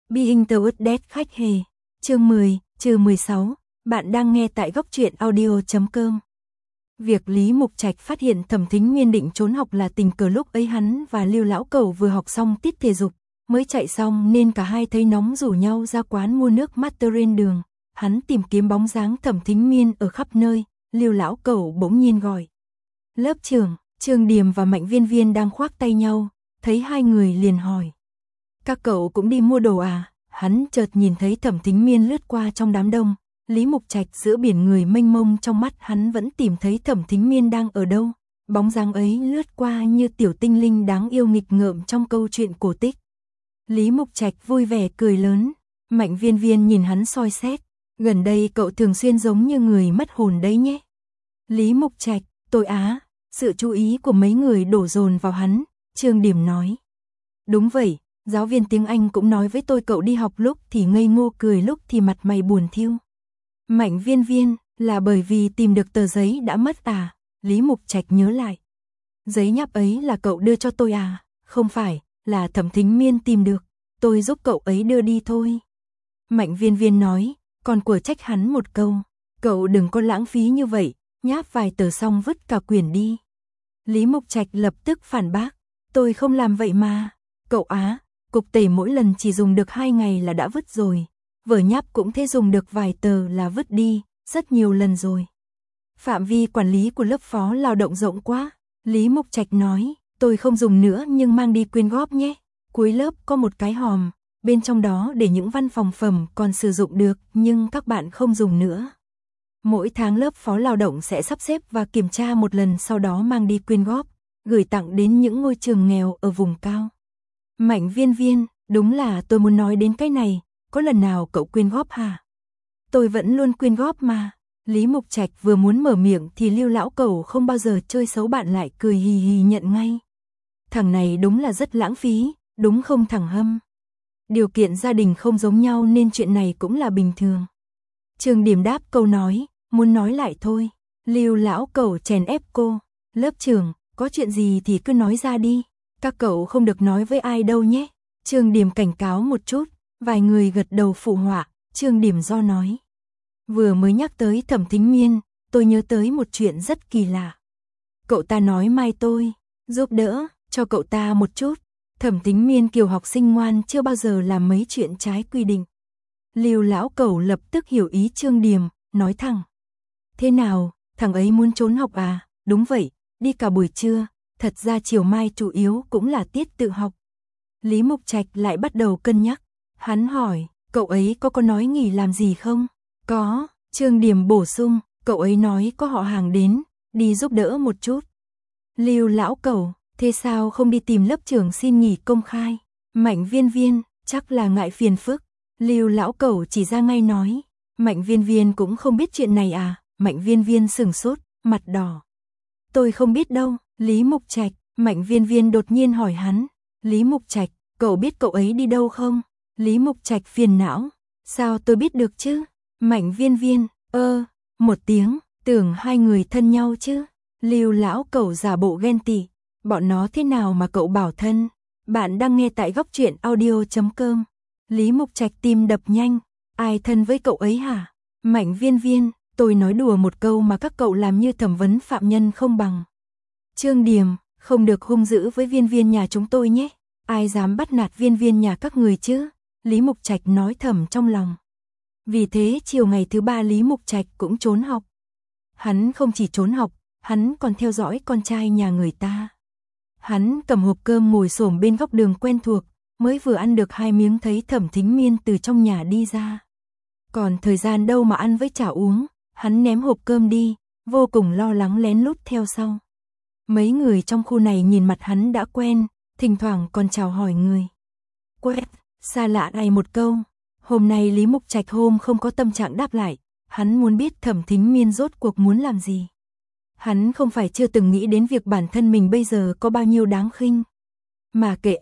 Being Towards Death khách hề. Chương 10-16. Bạn đang nghe tại góc truyện audio.com. Việc Lý Mục Trạch phát hiện Thẩm Thính Miên định trốn học là tình cờ, lúc ấy hắn và Lưu lão cẩu vừa học xong tiết thể dục, mới chạy xong nên cả hai thấy nóng rủ nhau ra quán mua nước Materên đường. Hắn tìm kiếm bóng dáng Thẩm Thính Miên ở khắp nơi, Lưu lão cẩu bỗng nhiên gọi. Lớp trưởng, Trương Điềm và Mạnh Viên Viên đang khoác tay nhau, thấy hai người liền hỏi. Các cậu cũng đi mua đồ à? Hắn chợt nhìn thấy Thẩm Thính Miên lướt qua trong đám đông. Lý Mục Trạch giữa biển người mênh mông, trong mắt hắn vẫn tìm thấy Thẩm Thính Miên đang ở đâu. Bóng dáng ấy lướt qua như tiểu tinh linh đáng yêu nghịch ngợm trong câu chuyện cổ tích. Lý Mục Trạch vui vẻ cười lớn. Mạnh Viên Viên nhìn hắn soi xét. Gần đây cậu thường xuyên giống như người mất hồn đấy nhé. Lý Mục Trạch, tôi á. Sự chú ý của mấy người đổ dồn vào hắn. Trương Điềm nói. Đúng vậy, giáo viên tiếng Anh cũng nói với tôi cậu đi học lúc thì ngây ngô cười, lúc thì mặt mày buồn thiu. Mạnh Viên Viên, là bởi vì tìm được tờ giấy đã mất à? Lý Mục Trạch nhớ lại. Giấy nháp ấy là cậu đưa cho tôi à? Không phải, là Thẩm Thính Miên tìm được, tôi giúp cậu ấy đưa đi thôi. Mạnh Viên Viên nói, còn của trách hắn một câu. Cậu đừng có lãng phí như vậy, nháp vài tờ xong vứt cả quyển đi. Lý Mục Trạch lập tức phản bác, tôi không làm vậy mà. Cậu á, cục tẩy mỗi lần chỉ dùng được 2 ngày là đã vứt rồi. Vở nháp cũng thế, dùng được vài tờ là vứt đi, rất nhiều lần rồi. Phạm vi quản lý của lớp phó lao động rộng quá. Lý Mục Trạch nói, tôi không dùng nữa nhưng mang đi quyên góp nhé. Cuối lớp có một cái hòm, bên trong đó để những văn phòng phẩm còn sử dụng được nhưng các bạn không dùng nữa. Mỗi tháng lớp phó lao động sẽ sắp xếp và kiểm tra một lần, sau đó mang đi quyên góp, gửi tặng đến những ngôi trường nghèo ở vùng cao. Mạnh Viên Viên, đúng là tôi muốn nói đến cái này, có lần nào cậu quyên góp hả? Tôi vẫn luôn quyên góp mà. Lý Mục Trạch vừa muốn mở miệng thì Lưu lão cẩu không bao giờ chơi xấu bạn lại cười hì hì nhận ngay. Thằng này đúng là rất lãng phí, đúng không thằng Hâm? Điều kiện gia đình không giống nhau nên chuyện này cũng là bình thường. Trương Điềm đáp câu nói, muốn nói lại thôi. Lưu lão cẩu chèn ép cô. Lớp trưởng, có chuyện gì thì cứ nói ra đi. Các cậu không được nói với ai đâu nhé. Trương Điềm cảnh cáo một chút, vài người gật đầu phụ họa. Trương Điềm do nói. Vừa mới nhắc tới Thẩm Thính Miên, tôi nhớ tới một chuyện rất kỳ lạ. Cậu ta nói mai tôi giúp đỡ cho cậu ta một chút. Thẩm Thính Miên kiểu học sinh ngoan, chưa bao giờ làm mấy chuyện trái quy định. Lưu lão cẩu lập tức hiểu ý Trương Điềm, nói thẳng. Thế nào, thằng ấy muốn trốn học à? Đúng vậy, đi cả buổi trưa, thật ra chiều mai chủ yếu cũng là tiết tự học. Lý Mục Trạch lại bắt đầu cân nhắc. Hắn hỏi, cậu ấy có nói nghỉ làm gì không? Có, Trương Điềm bổ sung, cậu ấy nói có họ hàng đến, đi giúp đỡ một chút. Lưu lão cẩu, thế sao không đi tìm lớp trưởng xin nghỉ công khai? Mạnh Viên Viên, chắc là ngại phiền phức. Lưu lão cẩu chỉ ra ngay nói. Mạnh Viên Viên cũng không biết chuyện này à? Mạnh Viên Viên sửng sốt, mặt đỏ. Tôi không biết đâu. Lý Mục Trạch, Mạnh Viên Viên đột nhiên hỏi hắn. Lý Mục Trạch, cậu biết cậu ấy đi đâu không? Lý Mục Trạch phiền não. Sao tôi biết được chứ? Mạnh Viên Viên, một tiếng, tưởng hai người thân nhau chứ. Lưu lão cẩu giả bộ ghen tị. Bọn nó thế nào mà cậu bảo thân? Bạn đang nghe tại góc truyện audio.com. Lý Mục Trạch tim đập nhanh. Ai thân với cậu ấy hả? Mạnh Viên Viên, tôi nói đùa một câu mà các cậu làm như thẩm vấn phạm nhân không bằng. Trương Điềm, không được hung dữ với Viên Viên nhà chúng tôi nhé. Ai dám bắt nạt Viên Viên nhà các người chứ? Lý Mục Trạch nói thầm trong lòng. Vì thế chiều ngày thứ 3 Lý Mục Trạch cũng trốn học. Hắn không chỉ trốn học, hắn còn theo dõi con trai nhà người ta. Hắn cầm hộp cơm ngồi xổm bên góc đường quen thuộc, mới vừa ăn được 2 miếng thấy Thẩm Thính Miên từ trong nhà đi ra. Còn thời gian đâu mà ăn với chả uống, hắn ném hộp cơm đi, vô cùng lo lắng lén lút theo sau. Mấy người trong khu này nhìn mặt hắn đã quen, thỉnh thoảng còn chào hỏi người. Quét, xa lạ này một câu. Hôm nay Lý Mục Trạch không có tâm trạng đáp lại, hắn muốn biết Thẩm Thính Miên rốt cuộc muốn làm gì. Hắn không phải chưa từng nghĩ đến việc bản thân mình bây giờ có bao nhiêu đáng khinh. Mà kệ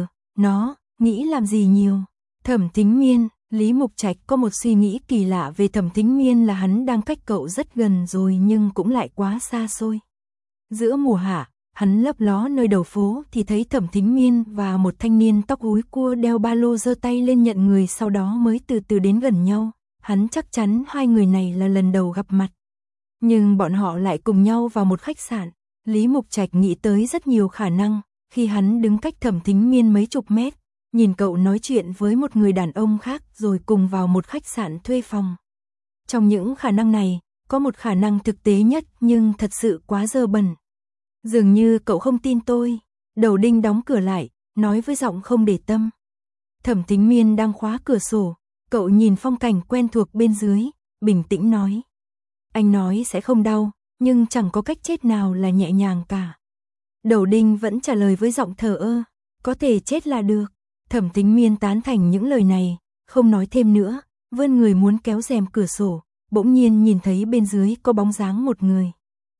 nó, nghĩ làm gì nhiều. Thẩm Thính Miên, Lý Mục Trạch có một suy nghĩ kỳ lạ về Thẩm Thính Miên là hắn đang cách cậu rất gần rồi nhưng cũng lại quá xa xôi. Giữa mùa hạ, Hắn lấp ló nơi đầu phố thì thấy Thẩm Thính Miên và một thanh niên tóc húi cua đeo ba lô giơ tay lên nhận người, sau đó mới từ từ đến gần nhau. Hắn chắc chắn hai người này là lần đầu gặp mặt. Nhưng bọn họ lại cùng nhau vào một khách sạn. Lý Mục Trạch nghĩ tới rất nhiều khả năng, khi hắn đứng cách Thẩm Thính Miên mấy chục mét, nhìn cậu nói chuyện với một người đàn ông khác rồi cùng vào một khách sạn thuê phòng. Trong những khả năng này, có một khả năng thực tế nhất nhưng thật sự quá dơ bẩn. Dường như cậu không tin tôi. Đầu đinh đóng cửa lại, nói với giọng không để tâm. Thẩm Thính Miên đang khóa cửa sổ, cậu nhìn phong cảnh quen thuộc bên dưới, bình tĩnh nói. Anh nói sẽ không đau, nhưng chẳng có cách chết nào là nhẹ nhàng cả. Đầu đinh vẫn trả lời với giọng thờ ơ, có thể chết là được. Thẩm Thính Miên tán thành những lời này, không nói thêm nữa, vươn người muốn kéo rèm cửa sổ, bỗng nhiên nhìn thấy bên dưới có bóng dáng một người.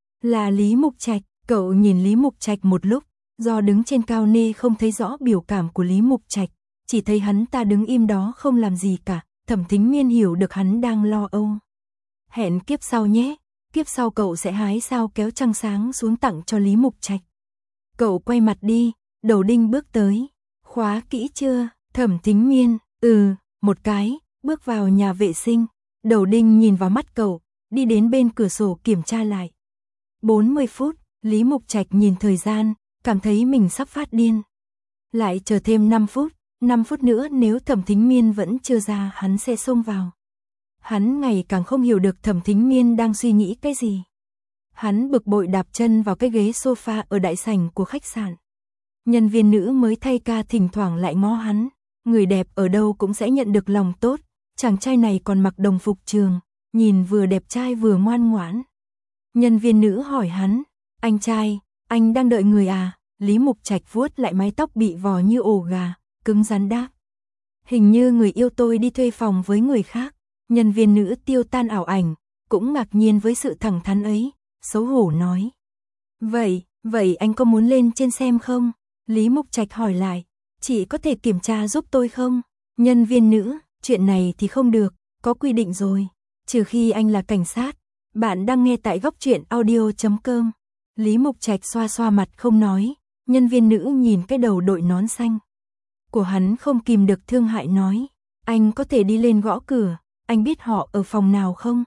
Là Lý Mục Trạch. Cậu nhìn Lý Mục Trạch một lúc, do đứng trên cao nên không thấy rõ biểu cảm của Lý Mục Trạch, chỉ thấy hắn ta đứng im đó không làm gì cả. Thẩm Thính Miên hiểu được hắn đang lo âu. Hẹn kiếp sau nhé, kiếp sau cậu sẽ hái sao kéo trăng sáng xuống tặng cho Lý Mục Trạch. Cậu quay mặt đi, đầu đinh bước tới. Khóa kỹ chưa? Thẩm Thính Miên, một cái, bước vào nhà vệ sinh. Đầu đinh nhìn vào mắt cậu, đi đến bên cửa sổ kiểm tra lại. 40 phút. Lý Mục Trạch nhìn thời gian, cảm thấy mình sắp phát điên. Lại chờ thêm 5 phút, 5 phút nữa nếu Thẩm Thính Miên vẫn chưa ra hắn sẽ xông vào. Hắn ngày càng không hiểu được Thẩm Thính Miên đang suy nghĩ cái gì. Hắn bực bội đạp chân vào cái ghế sofa ở đại sảnh của khách sạn. Nhân viên nữ mới thay ca thỉnh thoảng lại ngó hắn. Người đẹp ở đâu cũng sẽ nhận được lòng tốt. Chàng trai này còn mặc đồng phục trường, nhìn vừa đẹp trai vừa ngoan ngoãn. Nhân viên nữ hỏi hắn. Anh trai, anh đang đợi người à? Lý Mục Trạch vuốt lại mái tóc bị vò như ổ gà, cứng rắn đáp. Hình như người yêu tôi đi thuê phòng với người khác. Nhân viên nữ tiêu tan ảo ảnh, cũng ngạc nhiên với sự thẳng thắn ấy, xấu hổ nói. Vậy anh có muốn lên trên xem không? Lý Mục Trạch hỏi lại, chị có thể kiểm tra giúp tôi không? Nhân viên nữ, chuyện này thì không được, có quy định rồi, trừ khi anh là cảnh sát. Bạn đang nghe tại Góc Truyện Audio.com. Lý Mục Trạch xoa xoa mặt không nói, nhân viên nữ nhìn cái đầu đội nón xanh của hắn không kìm được thương hại nói, anh có thể đi lên gõ cửa, anh biết họ ở phòng nào không?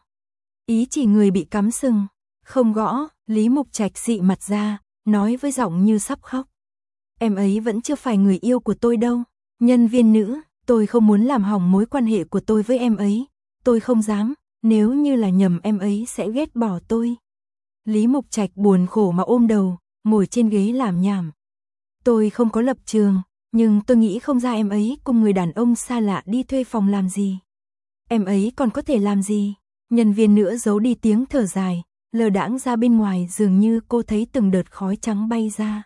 Ý chỉ người bị cắm sừng, không gõ. Lý Mục Trạch xị mặt ra, nói với giọng như sắp khóc. Em ấy vẫn chưa phải người yêu của tôi đâu. Nhân viên nữ, tôi không muốn làm hỏng mối quan hệ của tôi với em ấy, tôi không dám, nếu như là nhầm em ấy sẽ ghét bỏ tôi. Lý Mục Trạch buồn khổ mà ôm đầu, ngồi trên ghế làm nhảm. Tôi không có lập trường, nhưng tôi nghĩ không ra em ấy cùng người đàn ông xa lạ đi thuê phòng làm gì. Em ấy còn có thể làm gì? Nhân viên nữa giấu đi tiếng thở dài, lờ đãng ra bên ngoài dường như cô thấy từng đợt khói trắng bay ra.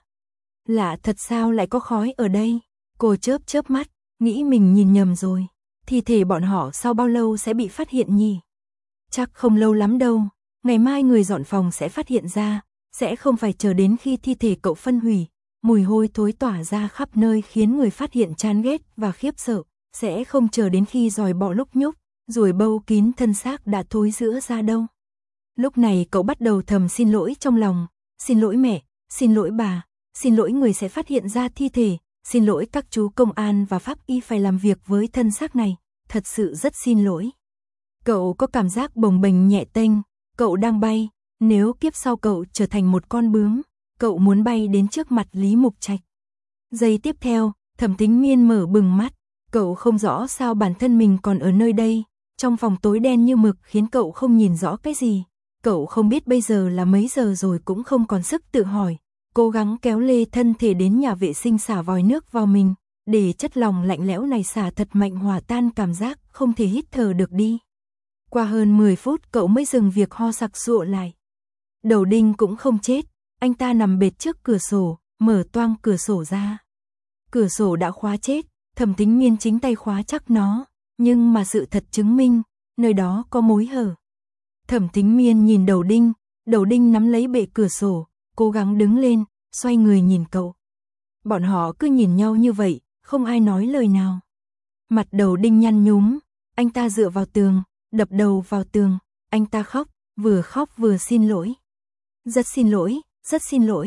Lạ thật sao lại có khói ở đây? Cô chớp chớp mắt, nghĩ mình nhìn nhầm rồi. Thi thể bọn họ sau bao lâu sẽ bị phát hiện nhỉ? Chắc không lâu lắm đâu. Ngày mai người dọn phòng sẽ phát hiện ra, sẽ không phải chờ đến khi thi thể cậu phân hủy, mùi hôi thối tỏa ra khắp nơi khiến người phát hiện chán ghét và khiếp sợ, sẽ không chờ đến khi giòi bọ lúc nhúc, ruồi bâu kín thân xác đã thối rữa ra đâu. Lúc này cậu bắt đầu thầm xin lỗi trong lòng, xin lỗi mẹ, xin lỗi bà, xin lỗi người sẽ phát hiện ra thi thể, xin lỗi các chú công an và pháp y phải làm việc với thân xác này, thật sự rất xin lỗi. Cậu có cảm giác bồng bềnh nhẹ tênh. Cậu đang bay, nếu kiếp sau cậu trở thành một con bướm, cậu muốn bay đến trước mặt Lý Mục Trạch. Giây tiếp theo, Thẩm Thính Miên mở bừng mắt, cậu không rõ sao bản thân mình còn ở nơi đây, trong phòng tối đen như mực khiến cậu không nhìn rõ cái gì. Cậu không biết bây giờ là mấy giờ rồi cũng không còn sức tự hỏi, cố gắng kéo lê thân thể đến nhà vệ sinh xả vòi nước vào mình, để chất lòng lạnh lẽo này xả thật mạnh hòa tan cảm giác không thể hít thở được đi. Qua hơn 10 phút cậu mới dừng việc ho sặc sụa lại. Đầu đinh cũng không chết, anh ta nằm bệt trước cửa sổ, mở toang cửa sổ ra. Cửa sổ đã khóa chết, Thẩm Thính Miên chính tay khóa chắc nó, nhưng mà sự thật chứng minh, nơi đó có mối hở. Thẩm Thính Miên nhìn đầu đinh nắm lấy bệ cửa sổ, cố gắng đứng lên, xoay người nhìn cậu. Bọn họ cứ nhìn nhau như vậy, không ai nói lời nào. Mặt đầu đinh nhăn nhúm, anh ta dựa vào tường, đập đầu vào tường, anh ta khóc vừa xin lỗi. Rất xin lỗi, rất xin lỗi.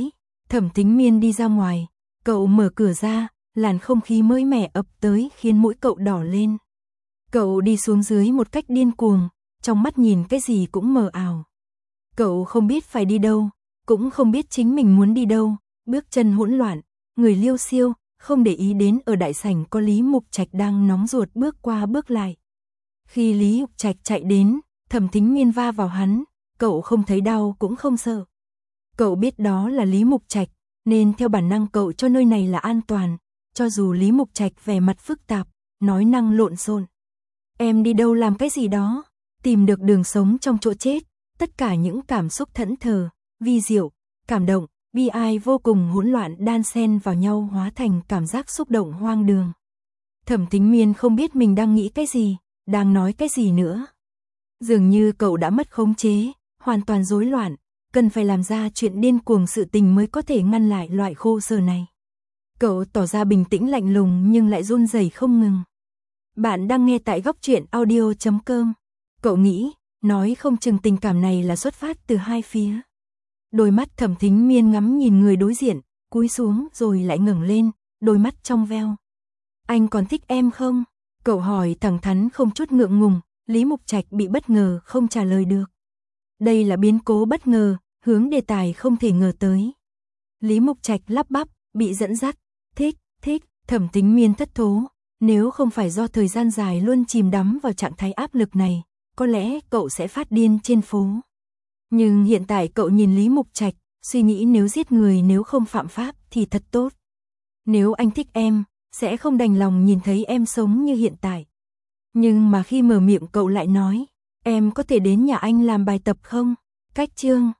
Thẩm Thính Miên đi ra ngoài, cậu mở cửa ra, làn không khí mới mẻ ập tới khiến mũi cậu đỏ lên. Cậu đi xuống dưới một cách điên cuồng, trong mắt nhìn cái gì cũng mờ ảo. Cậu không biết phải đi đâu, cũng không biết chính mình muốn đi đâu, bước chân hỗn loạn, người liêu xiêu, không để ý đến ở đại sảnh có Lý Mục Trạch đang nóng ruột bước qua bước lại. Khi Lý Mục Trạch chạy đến, Thẩm Thính Miên va vào hắn, cậu không thấy đau cũng không sợ. Cậu biết đó là Lý Mục Trạch, nên theo bản năng cậu cho nơi này là an toàn, cho dù Lý Mục Trạch vẻ mặt phức tạp, nói năng lộn xộn. Em đi đâu làm cái gì đó, tìm được đường sống trong chỗ chết, tất cả những cảm xúc thẫn thờ, vi diệu, cảm động, bi ai vô cùng hỗn loạn đan xen vào nhau hóa thành cảm giác xúc động hoang đường. Thẩm Thính Miên không biết mình đang nghĩ cái gì, đang nói cái gì nữa. Dường như cậu đã mất khống chế, hoàn toàn rối loạn, cần phải làm ra chuyện điên cuồng sự tình mới có thể ngăn lại loại khổ sở này. Cậu tỏ ra bình tĩnh lạnh lùng nhưng lại run rẩy không ngừng. Bạn đang nghe tại goctruyện.audio.com. Cậu nghĩ, nói không chừng tình cảm này là xuất phát từ hai phía. Đôi mắt Thẩm Thính Miên ngắm nhìn người đối diện, cúi xuống rồi lại ngẩng lên, đôi mắt trong veo. Anh còn thích em không? Cậu hỏi thẳng thắn không chút ngượng ngùng. Lý Mục Trạch bị bất ngờ không trả lời được. Đây là biến cố bất ngờ, hướng đề tài không thể ngờ tới. Lý Mục Trạch lắp bắp, bị dẫn dắt. Thích, Thẩm Thính Miên thất thố. Nếu không phải do thời gian dài luôn chìm đắm vào trạng thái áp lực này, có lẽ cậu sẽ phát điên trên phố. Nhưng hiện tại cậu nhìn Lý Mục Trạch, suy nghĩ nếu giết người nếu không phạm pháp thì thật tốt. Nếu anh thích em, sẽ không đành lòng nhìn thấy em sống như hiện tại. Nhưng mà khi mở miệng cậu lại nói, em có thể đến nhà anh làm bài tập không? Cách chương